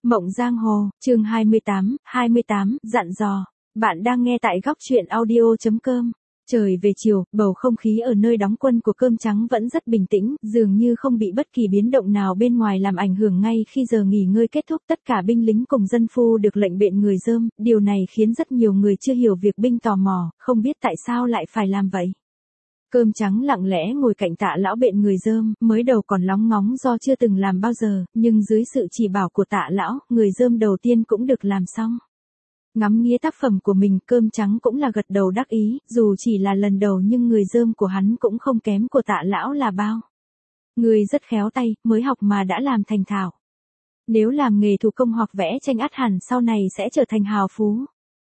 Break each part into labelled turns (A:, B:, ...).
A: Mộng Giang Hồ, chương 28, dặn dò. Bạn đang nghe tại góc chuyện audio.com. Trời về chiều, bầu không khí ở nơi đóng quân của Cơm Trắng vẫn rất bình tĩnh, dường như không bị bất kỳ biến động nào bên ngoài làm ảnh hưởng. Ngay khi giờ nghỉ ngơi kết thúc, tất cả binh lính cùng dân phu được lệnh bện người Dơm, điều này khiến rất nhiều người chưa hiểu việc binh tò mò, không biết tại sao lại phải làm vậy. Cơm Trắng lặng lẽ ngồi cạnh Tạ lão bện người Dơm, mới đầu còn lóng ngóng do chưa từng làm bao giờ, nhưng dưới sự chỉ bảo của Tạ lão, người Dơm đầu tiên cũng được làm xong. Ngắm nghía tác phẩm của mình, Cơm Trắng cũng là gật đầu đắc ý, dù chỉ là lần đầu nhưng người Dơm của hắn cũng không kém của Tạ lão là bao. Người rất khéo tay, mới học mà đã làm thành thạo. Nếu làm nghề thủ công hoặc vẽ tranh ắt hẳn sau này sẽ trở thành hào phú.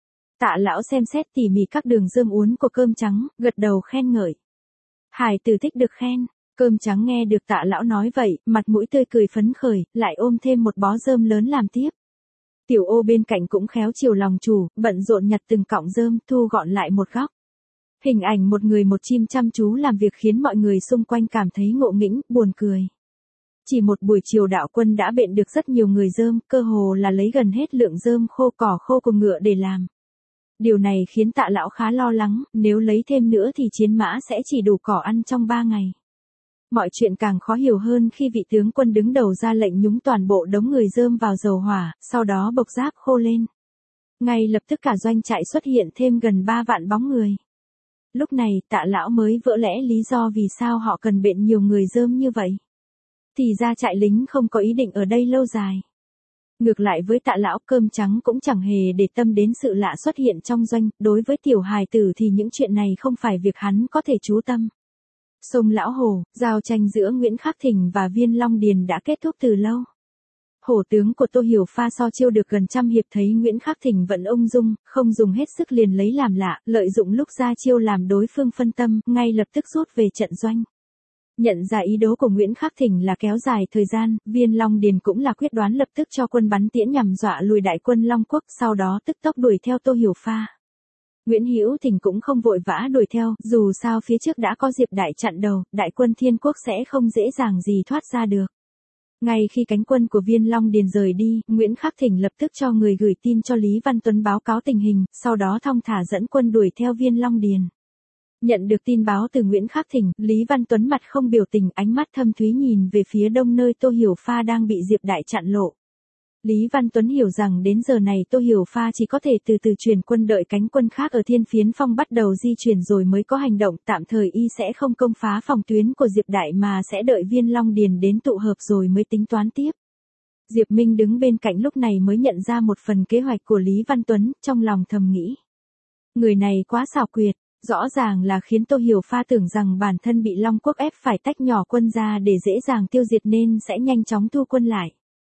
A: Tạ lão xem xét tỉ mỉ các đường Dơm uốn của Cơm Trắng, gật đầu khen ngợi. Hải tử thích được khen. Cơm Trắng nghe được Tạ lão nói vậy, mặt mũi tươi cười phấn khởi, lại ôm thêm một bó Dơm lớn làm tiếp. Tiểu Ô bên cạnh cũng khéo chiều lòng chủ, bận rộn nhặt từng cọng Dơm, thu gọn lại một góc. Hình ảnh một người một chim chăm chú làm việc khiến mọi người xung quanh cảm thấy ngộ nghĩnh, buồn cười. Chỉ một buổi chiều đạo quân đã bện được rất nhiều người Dơm, cơ hồ là lấy gần hết lượng Dơm khô cỏ khô của ngựa để làm. Điều này khiến Tạ lão khá lo lắng, nếu lấy thêm nữa thì chiến mã sẽ chỉ đủ cỏ ăn trong 3 ngày. Mọi chuyện càng khó hiểu hơn khi vị tướng quân đứng đầu ra lệnh nhúng toàn bộ đống người Dơm vào dầu hỏa, sau đó bộc giáp khô lên. Ngay lập tức cả doanh trại xuất hiện thêm gần 3 vạn bóng người. Lúc này Tạ lão mới vỡ lẽ lý do vì sao họ cần bện nhiều người Dơm như vậy. Thì ra trại lính không có ý định ở đây lâu dài. Ngược lại với Tạ lão, Cơm Trắng cũng chẳng hề để tâm đến sự lạ xuất hiện trong doanh, đối với tiểu hài tử thì những chuyện này không phải việc hắn có thể chú tâm. Sông Lão Hồ, giao tranh giữa Nguyễn Khắc Thỉnh và Viên Long Điền đã kết thúc từ lâu. Hổ tướng của Tô Hiểu Pha so chiêu được gần trăm hiệp thấy Nguyễn Khắc Thỉnh vẫn ung dung, không dùng hết sức liền lấy làm lạ, lợi dụng lúc ra chiêu làm đối phương phân tâm, ngay lập tức rút về trận doanh. Nhận ra ý đồ của Nguyễn Khắc Thỉnh là kéo dài thời gian, Viên Long Điền cũng là quyết đoán lập tức cho quân bắn tiễn nhằm dọa lùi đại quân Long Quốc, sau đó tức tốc đuổi theo Tô Hiểu Pha. Nguyễn Hữu Thỉnh cũng không vội vã đuổi theo, dù sao phía trước đã có Diệp Đại chặn đầu, đại quân Thiên Quốc sẽ không dễ dàng gì thoát ra được. Ngay khi cánh quân của Viên Long Điền rời đi, Nguyễn Khắc Thỉnh lập tức cho người gửi tin cho Lý Văn Tuấn báo cáo tình hình, sau đó thong thả dẫn quân đuổi theo Viên Long Điền. Nhận được tin báo từ Nguyễn Khắc Thỉnh, Lý Văn Tuấn mặt không biểu tình, ánh mắt thâm thúy nhìn về phía đông nơi Tô Hiểu Pha đang bị Diệp Đại chặn lộ. Lý Văn Tuấn hiểu rằng đến giờ này Tô Hiểu Pha chỉ có thể từ từ chuyển quân, đợi cánh quân khác ở Thiên Phiến Phong bắt đầu di chuyển rồi mới có hành động, tạm thời y sẽ không công phá phòng tuyến của Diệp Đại mà sẽ đợi Viên Long Điền đến tụ hợp rồi mới tính toán tiếp. Diệp Minh đứng bên cạnh lúc này mới nhận ra một phần kế hoạch của Lý Văn Tuấn, trong lòng thầm nghĩ. Người này quá xảo quyệt. Rõ ràng là khiến Tô Hiểu Pha tưởng rằng bản thân bị Long Quốc ép phải tách nhỏ quân ra để dễ dàng tiêu diệt nên sẽ nhanh chóng thu quân lại.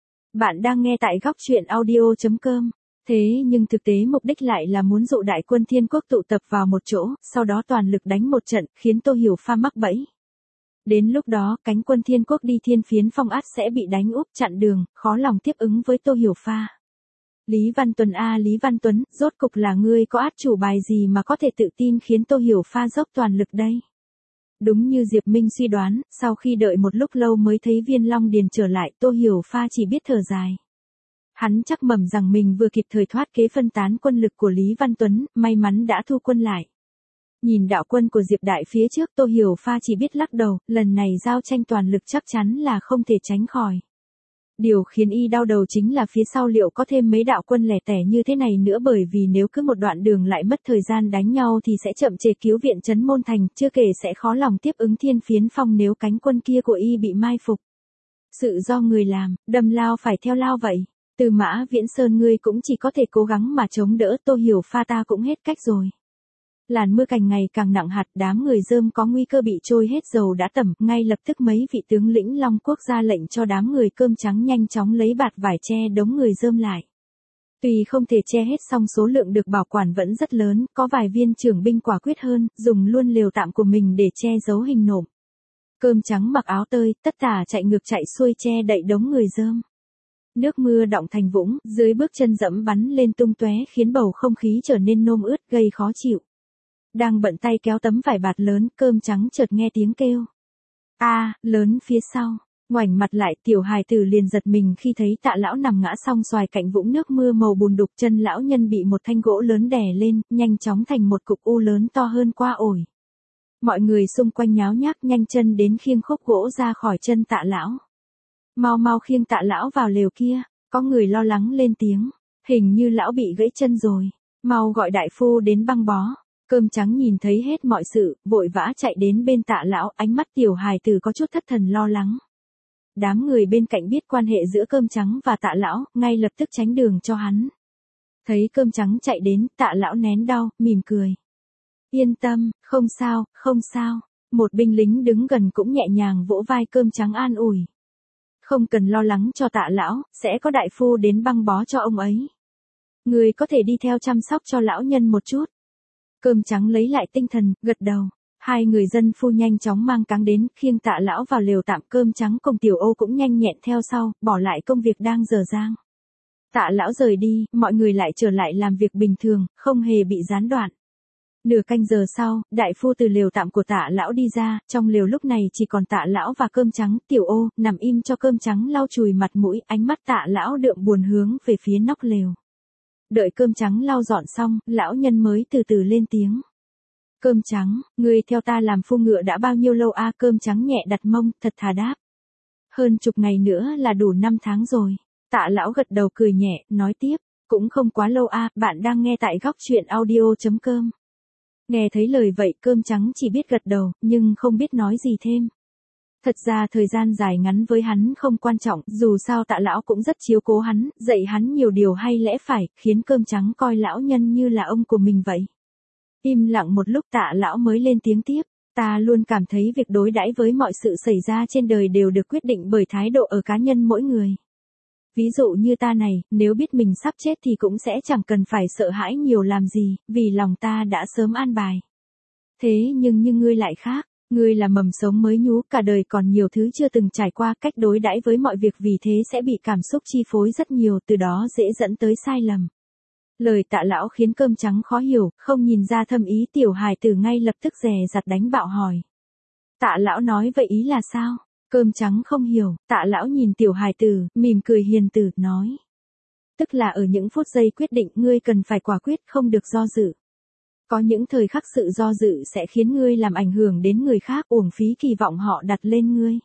A: Bạn đang nghe tại góc chuyện audio.com. Thế nhưng thực tế mục đích lại là muốn dụ đại quân Thiên Quốc tụ tập vào một chỗ, sau đó toàn lực đánh một trận, khiến Tô Hiểu Pha mắc bẫy. Đến lúc đó, cánh quân Thiên Quốc đi Thiên Phiến Phong ắt sẽ bị đánh úp chặn đường, khó lòng tiếp ứng với Tô Hiểu Pha. Lý Văn Tuấn Lý Văn Tuấn, rốt cục là ngươi có át chủ bài gì mà có thể tự tin khiến Tô Hiểu Pha dốc toàn lực đây? Đúng như Diệp Minh suy đoán, sau khi đợi một lúc lâu mới thấy Viên Long Điền trở lại, Tô Hiểu Pha chỉ biết thở dài. Hắn chắc mẩm rằng mình vừa kịp thời thoát kế phân tán quân lực của Lý Văn Tuấn, may mắn đã thu quân lại. Nhìn đạo quân của Diệp Đại phía trước, Tô Hiểu Pha chỉ biết lắc đầu, lần này giao tranh toàn lực chắc chắn là không thể tránh khỏi. Điều khiến y đau đầu chính là phía sau liệu có thêm mấy đạo quân lẻ tẻ như thế này nữa, bởi vì nếu cứ một đoạn đường lại mất thời gian đánh nhau thì sẽ chậm trễ cứu viện trấn Môn Thành, chưa kể sẽ khó lòng tiếp ứng Thiên Phiến Phong nếu cánh quân kia của y bị mai phục. Sự do người làm, đâm lao phải theo lao vậy. Từ Mã Viễn Sơn ngươi cũng chỉ có thể cố gắng mà chống đỡ, Tô Hiểu Pha ta cũng hết cách rồi. Làn mưa càng ngày càng nặng hạt, đám người Dơm có nguy cơ bị trôi hết dầu đã tẩm, ngay lập tức mấy vị tướng lĩnh Long Quốc ra lệnh cho đám người Cơm Trắng nhanh chóng lấy bạt vải che đống người Dơm lại. Tuy không thể che hết song số lượng được bảo quản vẫn rất lớn, có vài viên trưởng binh quả quyết hơn, dùng luôn lều tạm của mình để che giấu hình nộm. Cơm Trắng mặc áo tơi, tất tả chạy ngược chạy xuôi che đậy đống người Dơm. Nước mưa đọng thành vũng, dưới bước chân dẫm bắn lên tung tóe khiến bầu không khí trở nên nôm ướt gây khó chịu. Đang bận tay kéo tấm vải bạt lớn, Cơm Trắng chợt nghe tiếng kêu. Lớn phía sau. Ngoảnh mặt lại, tiểu hài tử liền giật mình khi thấy Tạ lão nằm ngã song xoài cạnh vũng nước mưa màu bùn đục, chân lão nhân bị một thanh gỗ lớn đè lên, nhanh chóng thành một cục u lớn to hơn qua ổi. Mọi người xung quanh nháo nhác nhanh chân đến khiêng khúc gỗ ra khỏi chân Tạ lão. Mau mau khiêng Tạ lão vào lều kia, có người lo lắng lên tiếng. Hình như lão bị gãy chân rồi, mau gọi đại phu đến băng bó. Cơm trắng nhìn thấy hết mọi sự, vội vã chạy đến bên Tạ lão, ánh mắt tiểu hài tử có chút thất thần lo lắng. Đám người bên cạnh biết quan hệ giữa cơm trắng và Tạ lão, ngay lập tức tránh đường cho hắn. Thấy cơm trắng chạy đến, Tạ lão nén đau, mỉm cười. Yên tâm, không sao, không sao. Một binh lính đứng gần cũng nhẹ nhàng vỗ vai cơm trắng an ủi. Không cần lo lắng cho Tạ lão, sẽ có đại phu đến băng bó cho ông ấy. Người có thể đi theo chăm sóc cho lão nhân một chút. Cơm trắng lấy lại tinh thần, gật đầu. Hai người dân phu nhanh chóng mang cáng đến, khiêng Tạ lão vào lều tạm. Cơm trắng cùng Tiểu Ô cũng nhanh nhẹn theo sau, bỏ lại công việc đang dở dang. Tạ lão rời đi, mọi người lại trở lại làm việc bình thường, không hề bị gián đoạn. Nửa canh giờ sau, đại phu từ lều tạm của Tạ lão đi ra, trong lều lúc này chỉ còn Tạ lão và cơm trắng. Tiểu Ô nằm im cho cơm trắng lau chùi mặt mũi, ánh mắt Tạ lão đượm buồn hướng về phía nóc lều. Đợi cơm trắng lau dọn xong, lão nhân mới từ từ lên tiếng. Cơm trắng, ngươi theo ta làm phu ngựa đã bao nhiêu lâu a? Cơm trắng nhẹ đặt mông, thật thà đáp. Hơn chục ngày nữa là đủ 5 tháng rồi. Tạ lão gật đầu cười nhẹ, nói tiếp, cũng không quá lâu a. Bạn đang nghe tại góc truyện audio.com. Nghe thấy lời vậy, cơm trắng chỉ biết gật đầu, nhưng không biết nói gì thêm. Thật ra thời gian dài ngắn với hắn không quan trọng, dù sao Tạ lão cũng rất chiếu cố hắn, dạy hắn nhiều điều hay lẽ phải, khiến cơm trắng coi lão nhân như là ông của mình vậy. Im lặng một lúc Tạ lão mới lên tiếng tiếp, ta luôn cảm thấy việc đối đãi với mọi sự xảy ra trên đời đều được quyết định bởi thái độ ở cá nhân mỗi người. Ví dụ như ta này, nếu biết mình sắp chết thì cũng sẽ chẳng cần phải sợ hãi nhiều làm gì, vì lòng ta đã sớm an bài. Thế nhưng như ngươi lại khác, ngươi là mầm sống mới nhú, cả đời còn nhiều thứ chưa từng trải qua, cách đối đãi với mọi việc vì thế sẽ bị cảm xúc chi phối rất nhiều, từ đó dễ dẫn tới sai lầm. Lời Tạ lão khiến cơm trắng khó hiểu, không nhìn ra thâm ý. Tiểu hài tử ngay lập tức dè dặt đánh bạo hỏi. Tạ lão nói vậy ý là sao? Cơm trắng không hiểu, Tạ lão nhìn tiểu hài tử, mỉm cười hiền từ, nói. Tức là ở những phút giây quyết định ngươi cần phải quả quyết, không được do dự. Có những thời khắc sự do dự sẽ khiến ngươi làm ảnh hưởng đến người khác, uổng phí kỳ vọng họ đặt lên ngươi.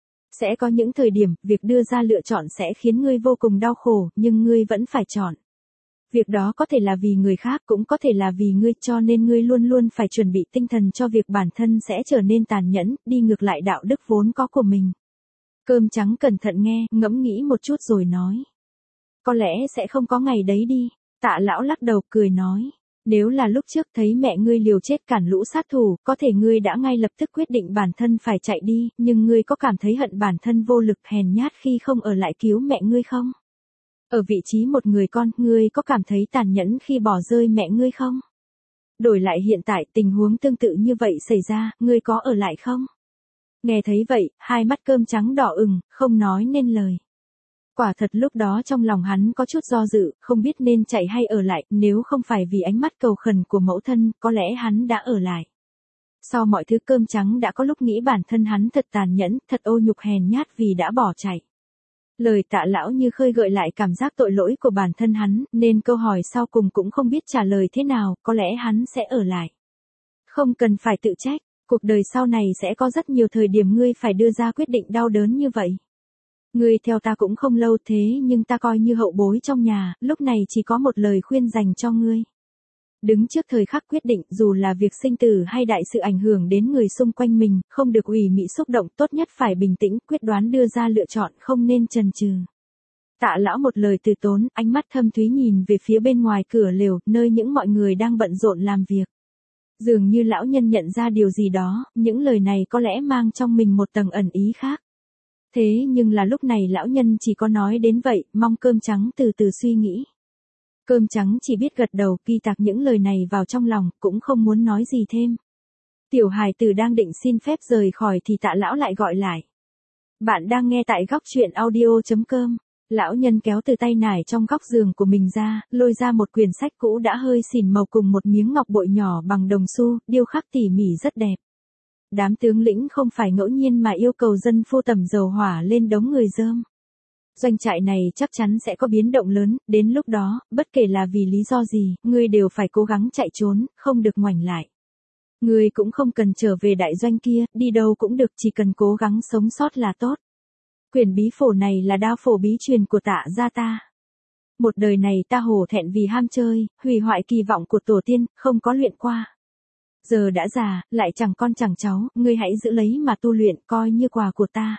A: Sẽ có những thời điểm, việc đưa ra lựa chọn sẽ khiến ngươi vô cùng đau khổ, nhưng ngươi vẫn phải chọn. Việc đó có thể là vì người khác, cũng có thể là vì ngươi, cho nên ngươi luôn luôn phải chuẩn bị tinh thần cho việc bản thân sẽ trở nên tàn nhẫn, đi ngược lại đạo đức vốn có của mình. Cơm trắng cẩn thận nghe, ngẫm nghĩ một chút rồi nói. Có lẽ sẽ không có ngày đấy đi. Tạ lão lắc đầu cười nói. Nếu là lúc trước thấy mẹ ngươi liều chết cản lũ sát thủ, có thể ngươi đã ngay lập tức quyết định bản thân phải chạy đi, nhưng ngươi có cảm thấy hận bản thân vô lực hèn nhát khi không ở lại cứu mẹ ngươi không? Ở vị trí một người con, ngươi có cảm thấy tàn nhẫn khi bỏ rơi mẹ ngươi không? Đổi lại hiện tại, tình huống tương tự như vậy xảy ra, ngươi có ở lại không? Nghe thấy vậy, hai mắt cơm trắng đỏ ửng, không nói nên lời. Quả thật lúc đó trong lòng hắn có chút do dự, không biết nên chạy hay ở lại, nếu không phải vì ánh mắt cầu khẩn của mẫu thân, có lẽ hắn đã ở lại. Sau mọi thứ cơm trắng đã có lúc nghĩ bản thân hắn thật tàn nhẫn, thật ô nhục hèn nhát vì đã bỏ chạy. Lời Tạ lão như khơi gợi lại cảm giác tội lỗi của bản thân hắn, nên câu hỏi sau cùng cũng không biết trả lời thế nào, có lẽ hắn sẽ ở lại. Không cần phải tự trách, cuộc đời sau này sẽ có rất nhiều thời điểm ngươi phải đưa ra quyết định đau đớn như vậy. Ngươi theo ta cũng không lâu thế nhưng ta coi như hậu bối trong nhà, lúc này chỉ có một lời khuyên dành cho ngươi. Đứng trước thời khắc quyết định, dù là việc sinh tử hay đại sự ảnh hưởng đến người xung quanh mình, không được ủy mị xúc động, tốt nhất phải bình tĩnh, quyết đoán đưa ra lựa chọn, không nên chần chừ. Tạ lão một lời từ tốn, ánh mắt thâm thúy nhìn về phía bên ngoài cửa lều, nơi những mọi người đang bận rộn làm việc. Dường như lão nhân nhận ra điều gì đó, những lời này có lẽ mang trong mình một tầng ẩn ý khác. Thế nhưng là lúc này lão nhân chỉ có nói đến vậy, mong cơm trắng từ từ suy nghĩ. Cơm trắng chỉ biết gật đầu, ghi tạc những lời này vào trong lòng, cũng không muốn nói gì thêm. Tiểu hài tử đang định xin phép rời khỏi thì Tạ lão lại gọi lại. Bạn đang nghe tại góc truyện audio.com. Lão nhân kéo từ tay nải trong góc giường của mình ra, lôi ra một quyển sách cũ đã hơi xỉn màu cùng một miếng ngọc bội nhỏ bằng đồng xu, điêu khắc tỉ mỉ rất đẹp. đám tướng lĩnh không phải ngẫu nhiên mà yêu cầu dân phu tẩm dầu hỏa lên đống người dơm. Doanh trại này chắc chắn sẽ có biến động lớn, đến lúc đó, bất kể là vì lý do gì, ngươi đều phải cố gắng chạy trốn, không được ngoảnh lại. Ngươi cũng không cần trở về đại doanh kia, đi đâu cũng được, chỉ cần cố gắng sống sót là tốt. Quyển bí phổ này là đao phổ bí truyền của Tạ gia ta. Một đời này ta hổ thẹn vì ham chơi, hủy hoại kỳ vọng của tổ tiên, không có luyện qua. Giờ đã già, lại chẳng con chẳng cháu, ngươi hãy giữ lấy mà tu luyện, coi như quà của ta.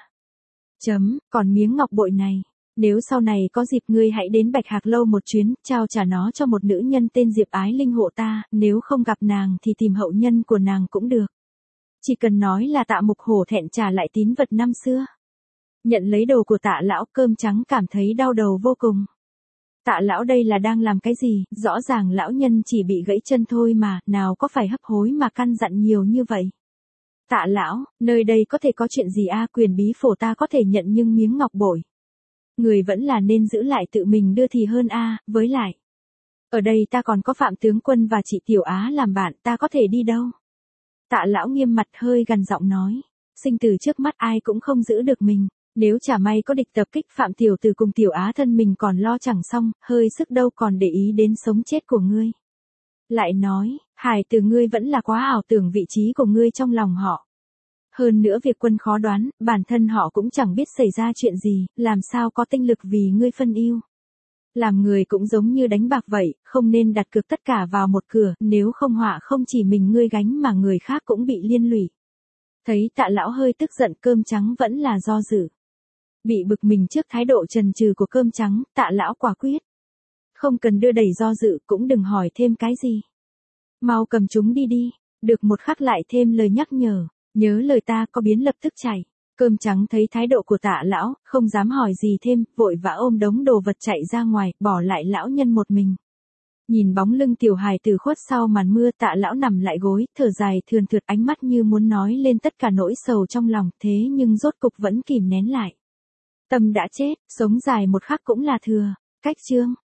A: Còn miếng ngọc bội này, nếu sau này có dịp ngươi hãy đến Bạch Hạc Lâu một chuyến, trao trả nó cho một nữ nhân tên Diệp Ái Linh hộ ta, nếu không gặp nàng thì tìm hậu nhân của nàng cũng được. Chỉ cần nói là Tạ Mục hổ thẹn trả lại tín vật năm xưa. Nhận lấy đồ của Tạ lão, Cơm Trắng cảm thấy đau đầu vô cùng. Tạ lão đây là đang làm cái gì, rõ ràng lão nhân chỉ bị gãy chân thôi mà, nào có phải hấp hối mà căn dặn nhiều như vậy. Tạ lão, nơi đây có thể có chuyện gì a? Quyền bí phổ ta có thể nhận nhưng miếng ngọc bội. Người vẫn là nên giữ lại tự mình đưa thì hơn a, với lại. Ở đây ta còn có Phạm tướng quân và chị Tiểu Á làm bạn, ta có thể đi đâu? Tạ lão nghiêm mặt hơi gằn giọng nói. Sinh tử trước mắt ai cũng không giữ được mình. Nếu chả may có địch tập kích Phạm tiểu tử cùng Tiểu Á thân mình còn lo chẳng xong, hơi sức đâu còn để ý đến sống chết của ngươi. Lại nói, Hải tử ngươi vẫn là quá ảo tưởng vị trí của ngươi trong lòng họ. Hơn nữa việc quân khó đoán, bản thân họ cũng chẳng biết xảy ra chuyện gì, làm sao có tinh lực vì ngươi phân ưu. Làm người cũng giống như đánh bạc vậy, không nên đặt cược tất cả vào một cửa, nếu không họa không chỉ mình ngươi gánh mà người khác cũng bị liên lụy. Thấy Tạ lão hơi tức giận, Cơm Trắng vẫn là do dự. Bị bực mình trước thái độ chần chừ của Cơm Trắng, Tạ lão quả quyết. Không cần đưa đẩy do dự, cũng đừng hỏi thêm cái gì. Mau cầm chúng đi đi, được một khắc lại thêm lời nhắc nhở, nhớ lời ta, có biến lập tức chạy. Cơm Trắng thấy thái độ của Tạ lão, không dám hỏi gì thêm, vội vã ôm đống đồ vật chạy ra ngoài, bỏ lại lão nhân một mình. Nhìn bóng lưng tiểu hài tử khuất sau màn mưa, Tạ lão nằm lại gối, thở dài thườn thượt, ánh mắt như muốn nói lên tất cả nỗi sầu trong lòng, thế nhưng rốt cục vẫn kìm nén lại. Tâm đã chết, sống dài một khắc cũng là thừa. Cách chương